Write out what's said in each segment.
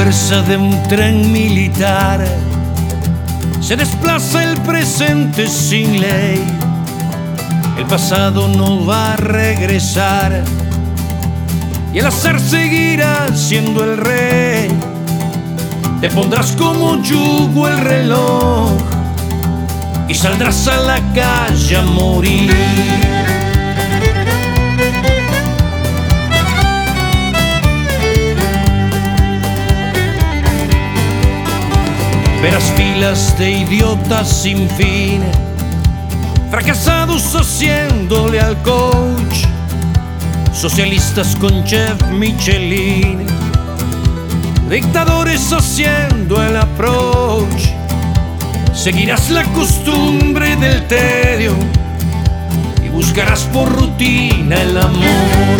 fuerza de un tren militar se desplaza el presente sin ley. El pasado no va a regresar y el azar seguirá siendo el rey. Te pondrás como yugo el reloj y saldrás a la calle a morir. Verás filas de idiotas sin fin, fracasados haciéndole al coach, socialistas con chef Michelin, dictadores haciendo el approach. Seguirás la costumbre del tedio y buscarás por rutina el amor.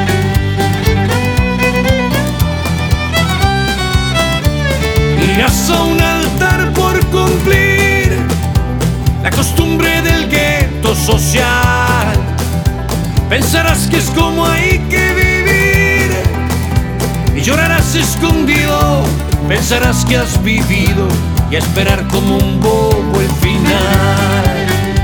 Irás a un altar por cumplir la costumbre del gueto social. Pensarás que es como hay que vivir y llorarás escondido. Pensarás que has vivido y a esperar como un bobo el final.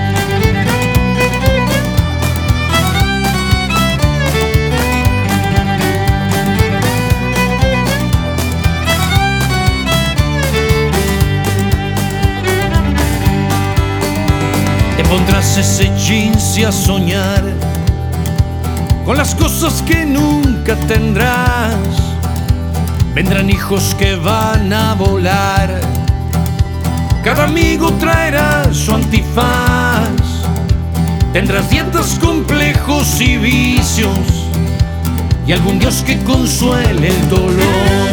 Te pondrás ese jeans y a soñar con las cosas que nunca tendrás. Vendrán hijos que van a volar, cada amigo traerá su antifaz. Tendrás dietas, complejos y vicios y algún Dios que consuele el dolor.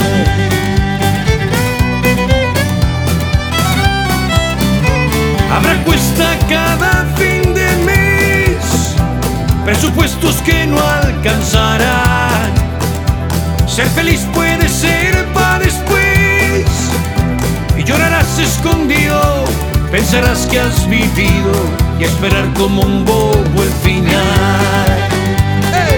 Habrá cuesta cada fin de mes, presupuestos que no alcanzarán. Ser feliz puede ser para después y llorarás escondido. Pensarás que has vivido y a esperar como un bobo el final. ¡Hey!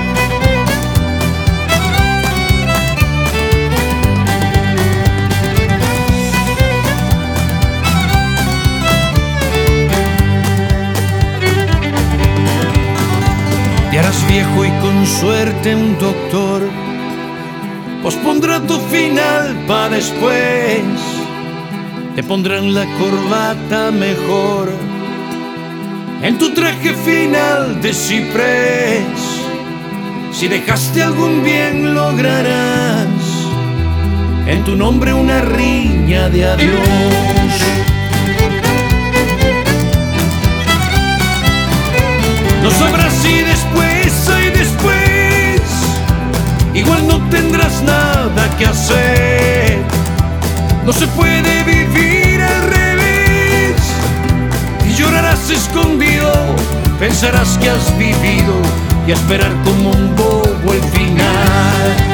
Te harás viejo y con suerte un doctor pospondrá tu final para después. Te pondrán la corbata mejor en tu traje final de ciprés. Si dejaste algún bien lograrás en tu nombre una riña de adiós. No sabrás si después hay después, igual no tendrás nada que hacer. No se puede vivir al revés y llorarás escondido. Pensarás que has vivido y a esperar como un bobo el final.